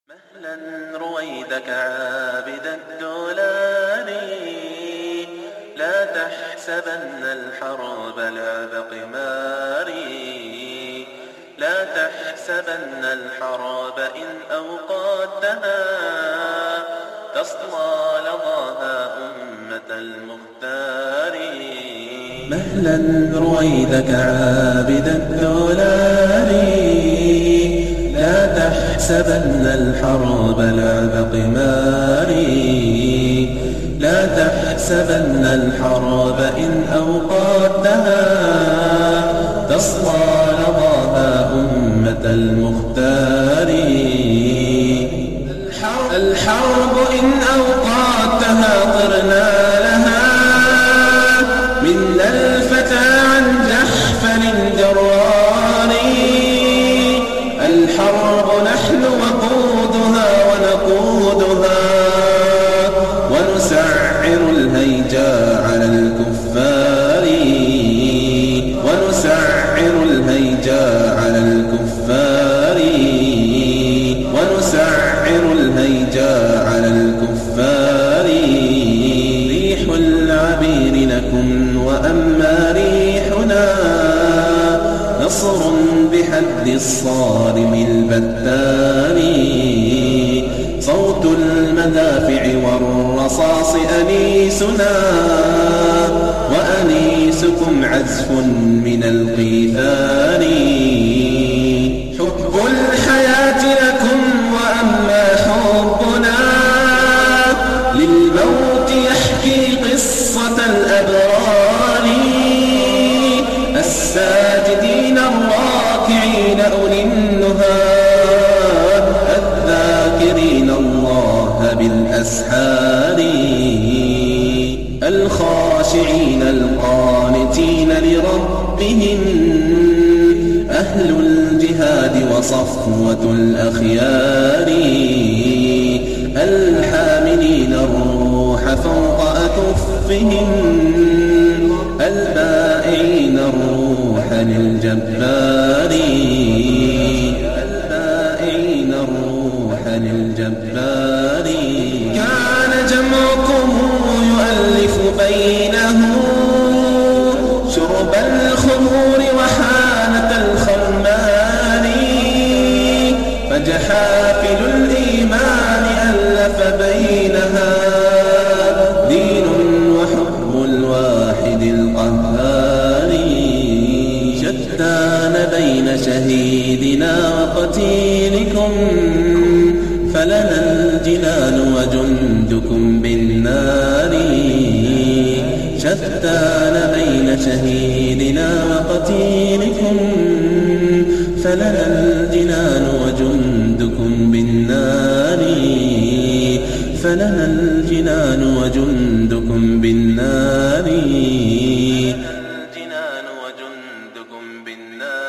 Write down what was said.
مهلا رويدك عابد الدولان، لا تحسبن الحرب لعب قمار، لا تحسبن الحرب إن أوقاتها تصلى لظاها أمة المختار. مهلا رويدك عابد الدولان، لا تحسبن الحرب لعب قمار، لا تحسبن الحرب إن أوقاتها تصلى لظاها أمة المختار. الحرب إن أوقاتها طرنا لها من الفتى عن جحفل جرار. الحرب نحن وقودها ونقودها، ونسعر الهيجا على الكفار، ونسعر الهيجا على الكفار، ونسعر الهيجا على الكفار. ريح العبير لكم وأما ريحنا نصر بحد الصارم البتار. صوت المدافع والرصاص أنيسنا، وأنيسكم عزف من القيثار. حب الحياة لكم وأما حبنا للموت يحكي قصة الأبرار. الساجدين الراكعين أولي النهى، الذاكرين الله بالأسحار. الخاشعين القانتين لربهم، أهل الجهاد وصفوة الأخيار. الحاملين الروح فوق أكفهم، البائعين الروح للجبار. البائعين الروح للجبار. كان جمعكم يؤلف بينه شرب الخمور وحانة الخمار. فجحافل الإيمان ألف بينها، دين وحب الواحد القهار. شتان بين شهيدنا وقتيلكم، فلنا الجنان وجندكم بالنار. شتان بين شهيدنا وقتيلكم، فلنا الجنان وجندكم بالنار. فلنا الجنان وجندكم بالنار. الجنان وجندكم بالنار.